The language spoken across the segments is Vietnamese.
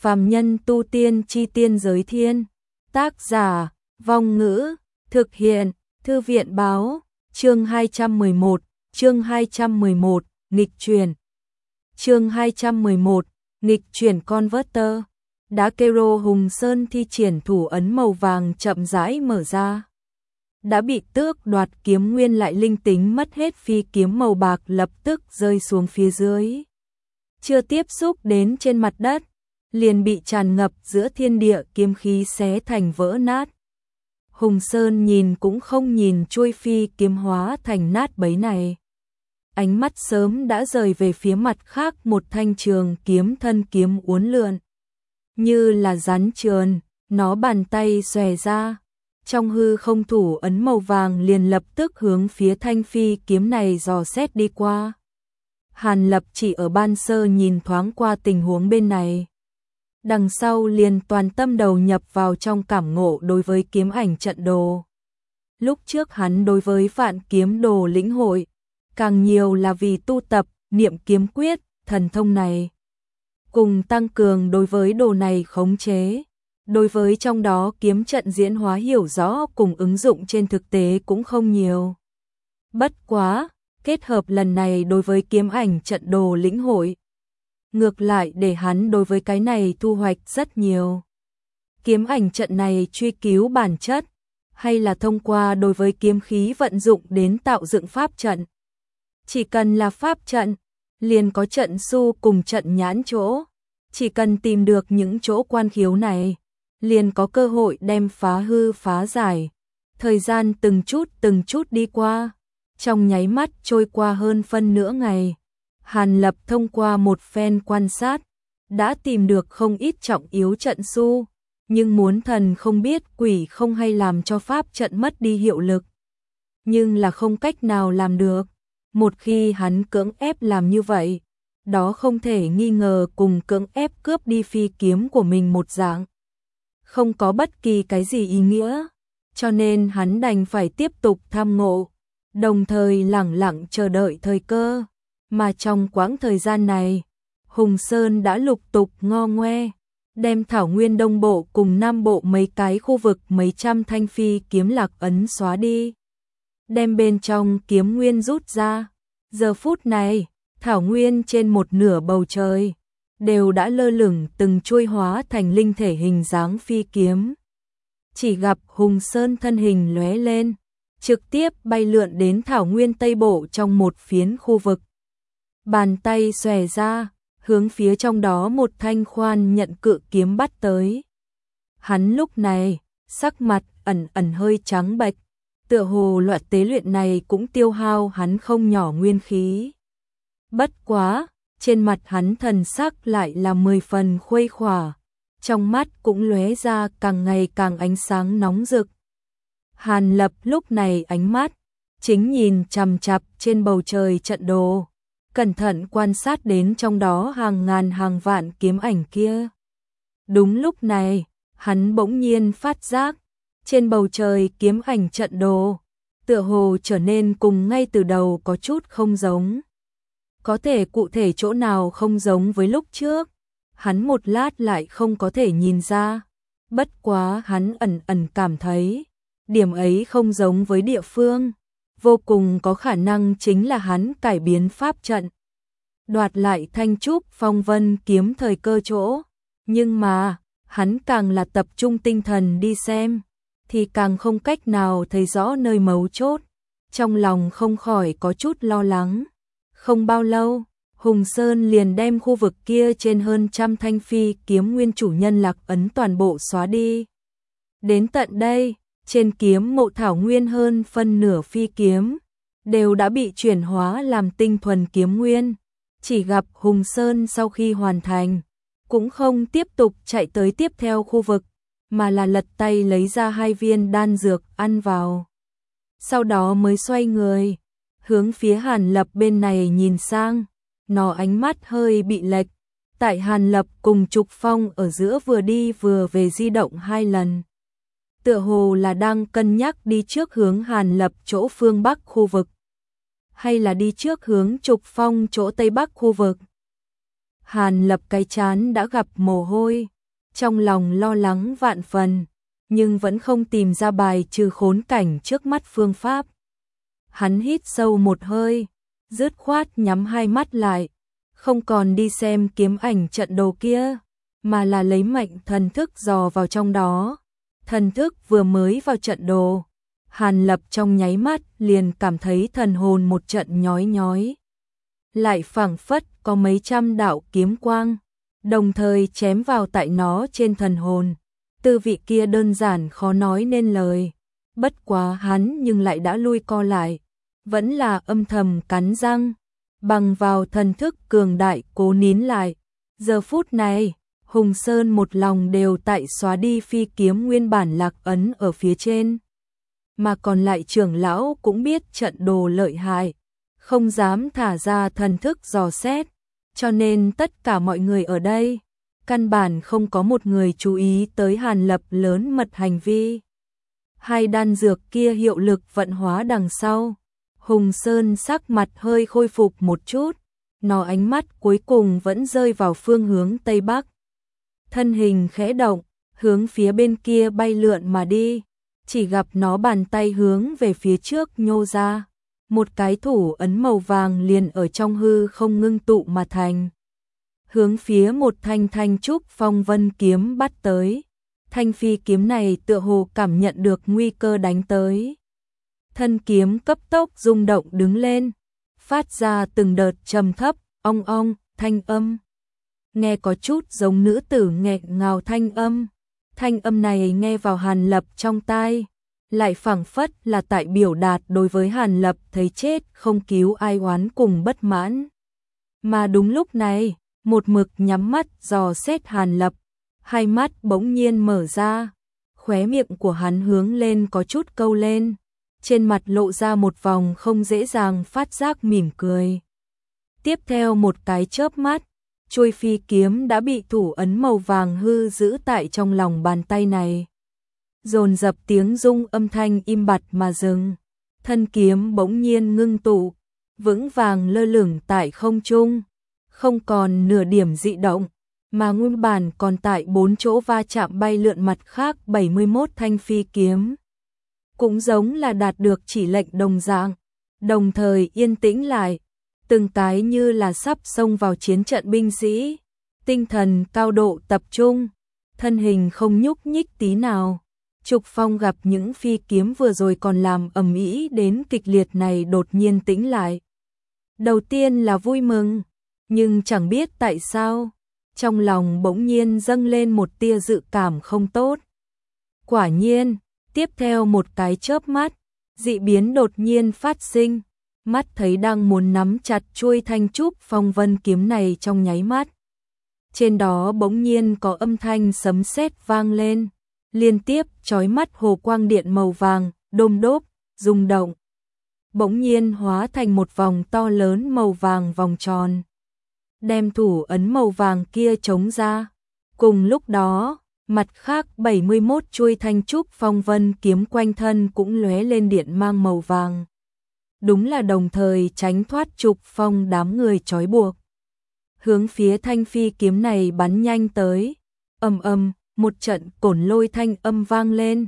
Phàm nhân tu tiên chi tiên giới thiên. Tác giả, Vong Ngữ, thực hiện, Thư viện báo, chương 211, nghịch chuyển. Chương 211, nghịch chuyển converter. Đá Kero Hùng Sơn thi triển thủ ấn màu vàng chậm rãi mở ra. Đã bị tước đoạt kiếm nguyên lại linh tính mất hết phi kiếm màu bạc lập tức rơi xuống phía dưới. Chưa tiếp xúc đến trên mặt đất, liền bị tràn ngập giữa thiên địa kiếm khí xé thành vỡ nát. Hùng Sơn nhìn cũng không nhìn chuôi phi kiếm hóa thành nát bấy này. Ánh mắt sớm đã rời về phía mặt khác một thanh trường kiếm thân kiếm uốn lượn. Như là rắn trườn, nó bàn tay xòe ra. Trong hư không thủ ấn màu vàng liền lập tức hướng phía thanh phi kiếm này dò xét đi qua. Hàn Lập chỉ ở ban sơ nhìn thoáng qua tình huống bên này. Đằng sau liền toàn tâm đầu nhập vào trong cảm ngộ đối với kiếm ảnh trận đồ. Lúc trước hắn đối với vạn kiếm đồ lĩnh hội, càng nhiều là vì tu tập, niệm kiếm quyết, thần thông này. Cùng tăng cường đối với đồ này khống chế. Đối với trong đó kiếm trận diễn hóa hiểu rõ cùng ứng dụng trên thực tế cũng không nhiều. Bất quá, kết hợp lần này đối với kiếm ảnh trận đồ lĩnh hội. Ngược lại để hắn đối với cái này thu hoạch rất nhiều. Kiếm ảnh trận này truy cứu bản chất, hay là thông qua đối với kiếm khí vận dụng đến tạo dựng pháp trận. Chỉ cần là pháp trận, liền có trận su cùng trận nhãn chỗ. Chỉ cần tìm được những chỗ quan khiếu này, liền có cơ hội đem phá hư phá giải. Thời gian từng chút đi qua, trong nháy mắt trôi qua hơn phân nửa ngày. Hàn Lập thông qua một phen quan sát, đã tìm được không ít trọng yếu trận su, nhưng muốn thần không biết quỷ không hay làm cho pháp trận mất đi hiệu lực. Nhưng là không cách nào làm được, một khi hắn cưỡng ép làm như vậy, đó không thể nghi ngờ cùng cưỡng ép cướp đi phi kiếm của mình một dạng. Không có bất kỳ cái gì ý nghĩa, cho nên hắn đành phải tiếp tục tham ngộ, đồng thời lẳng lặng chờ đợi thời cơ. Mà trong quãng thời gian này, Hùng Sơn đã lục tục ngo ngoe, đem thảo nguyên đông bộ cùng nam bộ mấy cái khu vực mấy trăm thanh phi kiếm lạc ấn xóa đi. Đem bên trong kiếm nguyên rút ra. Giờ phút này, thảo nguyên trên một nửa bầu trời, đều đã lơ lửng từng chuôi hóa thành linh thể hình dáng phi kiếm. Chỉ gặp Hùng Sơn thân hình lóe lên, trực tiếp bay lượn đến thảo nguyên tây bộ trong một phiến khu vực. Bàn tay xòe ra, hướng phía trong đó một thanh khoan nhận cự kiếm bắt tới. Hắn lúc này, sắc mặt ẩn hơi trắng bệch, tựa hồ loại tế luyện này cũng tiêu hao hắn không nhỏ nguyên khí. Bất quá, trên mặt hắn thần sắc lại là 10 phần khuây khỏa, trong mắt cũng lóe ra càng ngày càng ánh sáng nóng rực. Hàn Lập lúc này ánh mắt chính nhìn chằm chằm trên bầu trời trận đồ, cẩn thận quan sát đến trong đó hàng ngàn hàng vạn kiếm ảnh kia. Đúng lúc này, hắn bỗng nhiên phát giác, trên bầu trời kiếm ảnh trận đồ, tựa hồ trở nên cùng ngay từ đầu có chút không giống. Có thể cụ thể chỗ nào không giống với lúc trước, hắn một lát lại không có thể nhìn ra. Bất quá hắn ẩn cảm thấy, điểm ấy không giống với địa phương, vô cùng có khả năng chính là hắn cải biến pháp trận, đoạt lại thanh trúc phong vân kiếm thời cơ chỗ. Nhưng mà, hắn càng là tập trung tinh thần đi xem, thì càng không cách nào thấy rõ nơi mấu chốt, trong lòng không khỏi có chút lo lắng. Không bao lâu, Hùng Sơn liền đem khu vực kia trên hơn trăm thanh phi kiếm nguyên chủ nhân lạc ấn toàn bộ xóa đi. Đến tận đây, trên kiếm mộ thảo nguyên hơn phân nửa phi kiếm, đều đã bị chuyển hóa làm tinh thuần kiếm nguyên. Chỉ gặp Hùng Sơn sau khi hoàn thành, cũng không tiếp tục chạy tới tiếp theo khu vực, mà là lật tay lấy ra 2 viên đan dược ăn vào. Sau đó mới xoay người, hướng phía Hàn Lập bên này nhìn sang, nó ánh mắt hơi bị lệch. Tại Hàn Lập cùng Trục Phong ở giữa vừa đi vừa về di động 2 lần. Tựa hồ là đang cân nhắc đi trước hướng Hàn Lập chỗ phương Bắc khu vực, hay là đi trước hướng Trục Phong chỗ Tây Bắc khu vực. Hàn Lập cái trán đã gặp mồ hôi, trong lòng lo lắng vạn phần, nhưng vẫn không tìm ra bài trừ khốn cảnh trước mắt phương pháp. Hắn hít sâu một hơi, dứt khoát nhắm hai mắt lại, không còn đi xem kiếm ảnh trận đồ kia, mà là lấy mệnh thần thức dò vào trong đó. Thần thức vừa mới vào trận đồ, Hàn Lập trong nháy mắt liền cảm thấy thần hồn một trận nhói nhói. Lại phảng phất có mấy trăm đạo kiếm quang, đồng thời chém vào tại nó trên thần hồn. Tư vị kia đơn giản khó nói nên lời, bất quá hắn nhưng lại đã lui co lại, vẫn là âm thầm cắn răng, bằng vào thần thức cường đại cố nín lại. Giờ phút này, Hùng Sơn một lòng đều tại xóa đi phi kiếm nguyên bản lạc ấn ở phía trên, mà còn lại trưởng lão cũng biết trận đồ lợi hại, không dám thả ra thần thức dò xét, cho nên tất cả mọi người ở đây căn bản không có một người chú ý tới Hàn Lập lớn mật hành vi. Hai đan dược kia hiệu lực vận hóa đằng sau, Hùng Sơn sắc mặt hơi khôi phục một chút, nó ánh mắt cuối cùng vẫn rơi vào phương hướng Tây Bắc. Thân hình khẽ động, hướng phía bên kia bay lượn mà đi, chỉ gặp nó bàn tay hướng về phía trước nhô ra, một cái thủ ấn màu vàng liền ở trong hư không ngưng tụ mà thành. Hướng phía một thanh thanh trúc phong vân kiếm bắt tới. Thanh phi kiếm này tựa hồ cảm nhận được nguy cơ đánh tới. Thân kiếm cấp tốc rung động đứng lên, phát ra từng đợt trầm thấp, ong ong, thanh âm. Nghe có chút giống nữ tử nghẹn ngào thanh âm. Thanh âm này nghe vào Hàn Lập trong tai, lại phảng phất là tại biểu đạt đối với Hàn Lập thấy chết không cứu ai oán cùng bất mãn. Mà đúng lúc này, một mực nhắm mắt dò xét Hàn Lập, hai mắt bỗng nhiên mở ra, khóe miệng của hắn hướng lên có chút câu lên, trên mặt lộ ra một vòng không dễ dàng phát giác mỉm cười. Tiếp theo một cái chớp mắt, chuôi phi kiếm đã bị thủ ấn màu vàng hư giữ tại trong lòng bàn tay này. Dồn dập tiếng rung âm thanh im bặt mà dừng, thân kiếm bỗng nhiên ngưng tụ, vững vàng lơ lửng tại không trung, không còn nửa điểm dị động, mà nguyên bản còn tại 4 chỗ va chạm bay lượn mặt khác 71 thanh phi kiếm. Cũng giống là đạt được chỉ lệnh đồng dạng, đồng thời yên tĩnh lại, từng cái như là sắp xông vào chiến trận binh sĩ, tinh thần cao độ tập trung, thân hình không nhúc nhích tí nào. Trục Phong gặp những phi kiếm vừa rồi còn làm ầm ĩ đến kịch liệt này đột nhiên tĩnh lại. Đầu tiên là vui mừng, nhưng chẳng biết tại sao, trong lòng bỗng nhiên dâng lên một tia dự cảm không tốt. Quả nhiên, tiếp theo một cái chớp mắt, dị biến đột nhiên phát sinh, mắt thấy đang muốn nắm chặt chuôi thanh trúc phong vân kiếm này trong nháy mắt. Trên đó bỗng nhiên có âm thanh sấm sét vang lên, liên tiếp chói mắt hồ quang điện màu vàng, đôm đốp, rung động. Bỗng nhiên hóa thành một vòng to lớn màu vàng vòng tròn, đem thủ ấn màu vàng kia chống ra. Cùng lúc đó, mặt khác 71 chuôi thanh trúc phong vân kiếm quanh thân cũng lóe lên điện mang màu vàng. Đúng là đồng thời tránh thoát Trục Phong đám người trói buộc. Hướng phía thanh phi kiếm này bắn nhanh tới, ầm ầm, một trận cổn lôi thanh âm vang lên,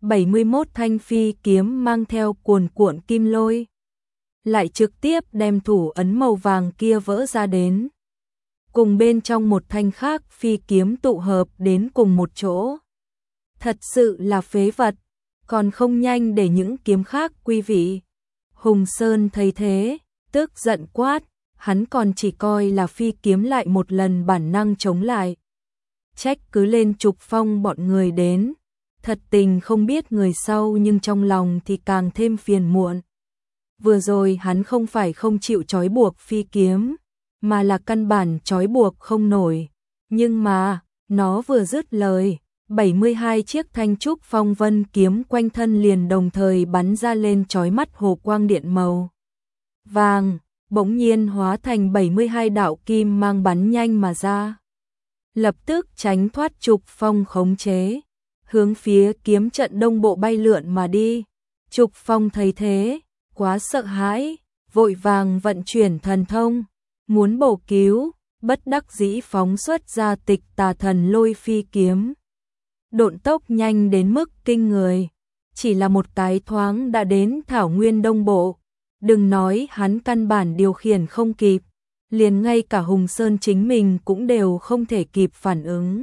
71 thanh phi kiếm mang theo cuồn cuộn kim lôi, lại trực tiếp đem thủ ấn màu vàng kia vỡ ra đến. Cùng bên trong một thanh khác phi kiếm tụ hợp đến cùng một chỗ. Thật sự là phế vật, còn không nhanh để những kiếm khác quý vị. Hùng Sơn thấy thế, tức giận quát, hắn còn chỉ coi là phi kiếm lại một lần bản năng chống lại. Trách cứ lên Trục Phong bọn người đến, thật tình không biết người sau nhưng trong lòng thì càng thêm phiền muộn. Vừa rồi hắn không phải không chịu trói buộc phi kiếm, mà là căn bản trói buộc không nổi. Nhưng mà, nó vừa dứt lời, 72 chiếc thanh trúc phong vân kiếm quanh thân liền đồng thời bắn ra lên chói mắt hồ quang điện màu vàng, bỗng nhiên hóa thành 72 đạo kim mang bắn nhanh mà ra. Lập tức tránh thoát Trục Phong khống chế, hướng phía kiếm trận đông bộ bay lượn mà đi. Trục Phong thấy thế, quá sợ hãi, vội vàng vận chuyển thần thông, muốn bổ cứu, bất đắc dĩ phóng xuất ra Tịch Tà Thần Lôi phi kiếm. Độn tốc nhanh đến mức kinh người, chỉ là một cái thoáng đã đến Thảo Nguyên Đông Bộ, đừng nói hắn căn bản điều khiển không kịp, liền ngay cả Hùng Sơn chính mình cũng đều không thể kịp phản ứng.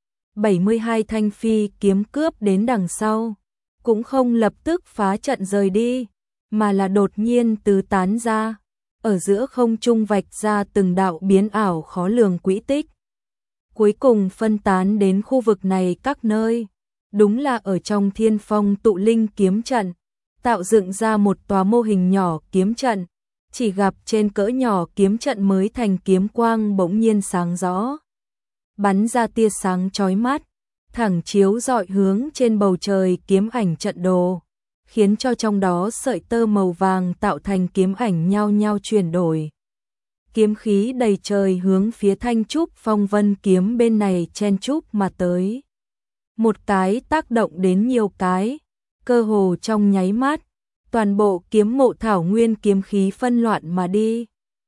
72 thanh phi kiếm cướp đến đằng sau, cũng không lập tức phá trận rời đi, mà là đột nhiên tứ tán ra, ở giữa không trung vạch ra từng đạo biến ảo khó lường quỹ tích. Cuối cùng phân tán đến khu vực này các nơi, đúng là ở trong Thiên Phong Tụ Linh kiếm trận, tạo dựng ra một tòa mô hình nhỏ kiếm trận, chỉ gặp trên cỡ nhỏ kiếm trận mới thành kiếm quang bỗng nhiên sáng rõ, bắn ra tia sáng chói mắt, thẳng chiếu rọi hướng trên bầu trời kiếm ảnh trận đồ, khiến cho trong đó sợi tơ màu vàng tạo thành kiếm ảnh nhao nhao chuyển đổi. Kiếm khí đầy trời hướng phía Thanh Trúc Phong Vân kiếm bên này chen chúc mà tới. Một cái tác động đến nhiều cái, cơ hồ trong nháy mắt, toàn bộ kiếm mộ thảo nguyên kiếm khí phân loạn mà đi.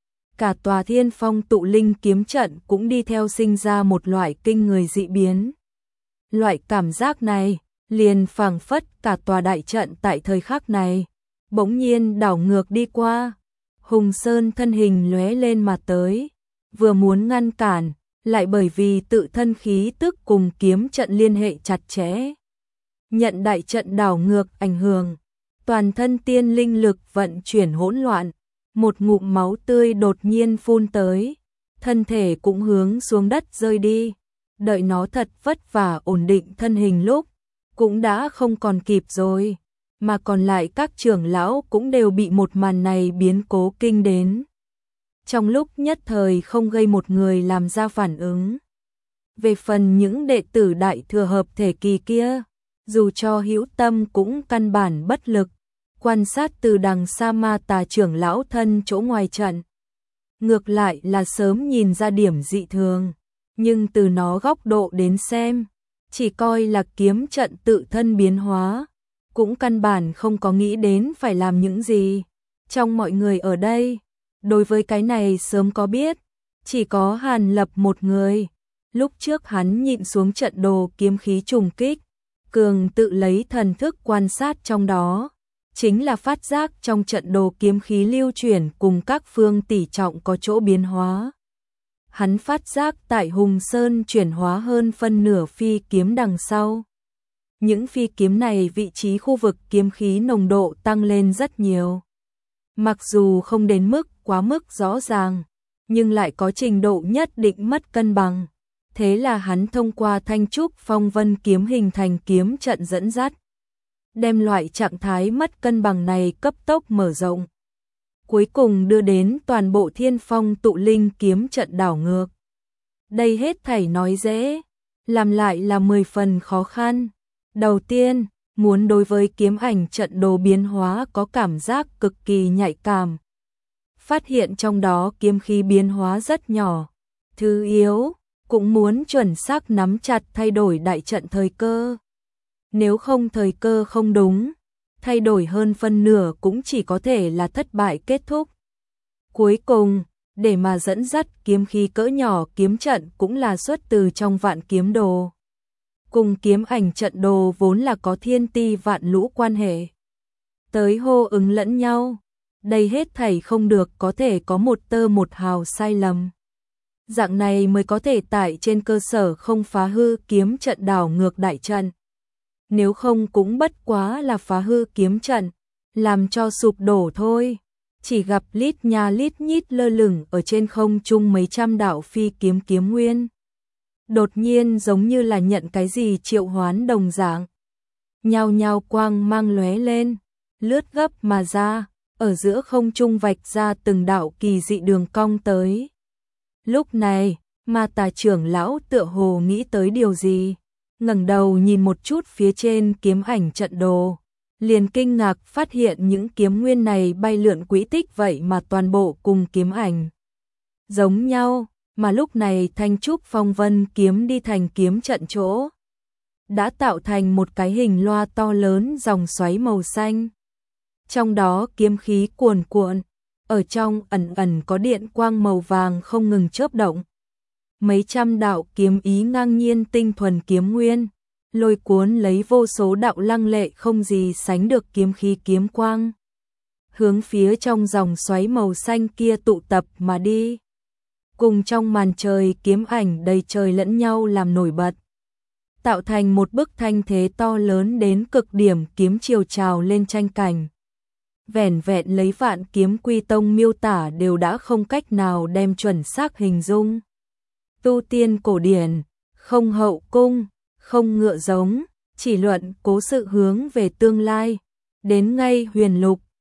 Cả tòa Thiên Phong Tụ Linh kiếm trận cũng đi theo sinh ra một loại kinh người dị biến. Loại cảm giác này, liền phảng phất cả tòa đại trận tại thời khắc này, bỗng nhiên đảo ngược đi qua. Hùng Sơn thân hình lóe lên mà tới, vừa muốn ngăn cản, lại bởi vì tự thân khí tức cùng kiếm trận liên hệ chặt chẽ. Nhận đại trận đảo ngược ảnh hưởng, toàn thân tiên linh lực vận chuyển hỗn loạn, một ngụm máu tươi đột nhiên phun tới, thân thể cũng hướng xuống đất rơi đi. Đợi nó thật vất vả ổn định thân hình lúc, cũng đã không còn kịp rồi, mà còn lại các trưởng lão cũng đều bị một màn này biến cố kinh đến. Trong lúc nhất thời không gây một người làm ra phản ứng. Về phần những đệ tử đại thừa hợp thể kỳ kia, dù cho hữu tâm cũng căn bản bất lực, quan sát từ đằng xa Ma Tà trưởng lão thân chỗ ngoài trận. Ngược lại là sớm nhìn ra điểm dị thường, nhưng từ nó góc độ đến xem, chỉ coi là kiếm trận tự thân biến hóa, cũng căn bản không có nghĩ đến phải làm những gì. Trong mọi người ở đây, đối với cái này sớm có biết, chỉ có Hàn Lập một người. Lúc trước hắn nhịn xuống trận đồ kiếm khí trùng kích, cường tự lấy thần thức quan sát trong đó, chính là phát giác trong trận đồ kiếm khí lưu chuyển cùng các phương tỷ trọng có chỗ biến hóa. Hắn phát giác tại Hùng Sơn chuyển hóa hơn phân nửa phi kiếm đằng sau. Những phi kiếm này vị trí khu vực kiếm khí nồng độ tăng lên rất nhiều. Mặc dù không đến mức quá mức rõ ràng, nhưng lại có trình độ nhất định mất cân bằng. Thế là hắn thông qua Thanh Trúc Phong Vân kiếm hình thành kiếm trận dẫn dắt, đem loại trạng thái mất cân bằng này cấp tốc mở rộng, cuối cùng đưa đến toàn bộ Thiên Phong Tụ Linh kiếm trận đảo ngược. Đây hết thảy nói dễ, làm lại là 10 phần khó khăn. Đầu tiên, muốn đối với kiếm ảnh trận đồ biến hóa có cảm giác cực kỳ nhạy cảm. Phát hiện trong đó kiếm khí biến hóa rất nhỏ. Thứ yếu, cũng muốn chuẩn xác nắm chặt thay đổi đại trận thời cơ. Nếu không thời cơ không đúng, thay đổi hơn phân nửa cũng chỉ có thể là thất bại kết thúc. Cuối cùng, để mà dẫn dắt kiếm khí cỡ nhỏ kiếm trận cũng là xuất từ trong Vạn Kiếm Đồ. Cùng kiếm ảnh trận đồ vốn là có thiên ti vạn lũ quan hệ. Tới hô ứng lẫn nhau, đây hết thảy không được có thể có một tơ một hào sai lầm. Dạng này mới có thể tại trên cơ sở không phá hư kiếm trận đảo ngược đại trận. Nếu không cũng bất quá là phá hư kiếm trận, làm cho sụp đổ thôi. Chỉ gặp lít nha lít nhít lơ lửng ở trên không trung mấy trăm đạo phi kiếm kiếm nguyên. Đột nhiên giống như là nhận cái gì triệu hoán đồng dạng. Nhao nhao quang mang lóe lên, lướt gấp mà ra, ở giữa không trung vạch ra từng đạo kỳ dị đường cong tới. Lúc này, Ma Tà trưởng lão tựa hồ nghĩ tới điều gì, ngẩng đầu nhìn một chút phía trên kiếm ảnh trận đồ, liền kinh ngạc phát hiện những kiếm nguyên này bay lượn quỹ tích vậy mà toàn bộ cùng kiếm ảnh giống nhau, mà lúc này Thanh Trúc Phong Vân kiếm đi thành kiếm trận chỗ, đã tạo thành một cái hình loa to lớn dòng xoáy màu xanh. Trong đó kiếm khí cuồn cuộn, ở trong ẩn ẩn có điện quang màu vàng không ngừng chớp động, mấy trăm đạo kiếm ý ngang nhiên tinh thuần kiếm nguyên, lôi cuốn lấy vô số đạo lăng lệ không gì sánh được kiếm khí kiếm quang, hướng phía trong dòng xoáy màu xanh kia tụ tập mà đi. Cùng trong màn trời kiếm ảnh đầy trời lẫn nhau làm nổi bật, tạo thành một bức thanh thế to lớn đến cực điểm kiếm chiều trào lên tranh cảnh. Vẻn vẹn lấy Vạn Kiếm Quy Tông miêu tả đều đã không cách nào đem chuẩn xác hình dung. Tu tiên cổ điển, không hậu cung, không ngựa giống, chỉ luận cố sự hướng về tương lai. Đến ngay huyền lục,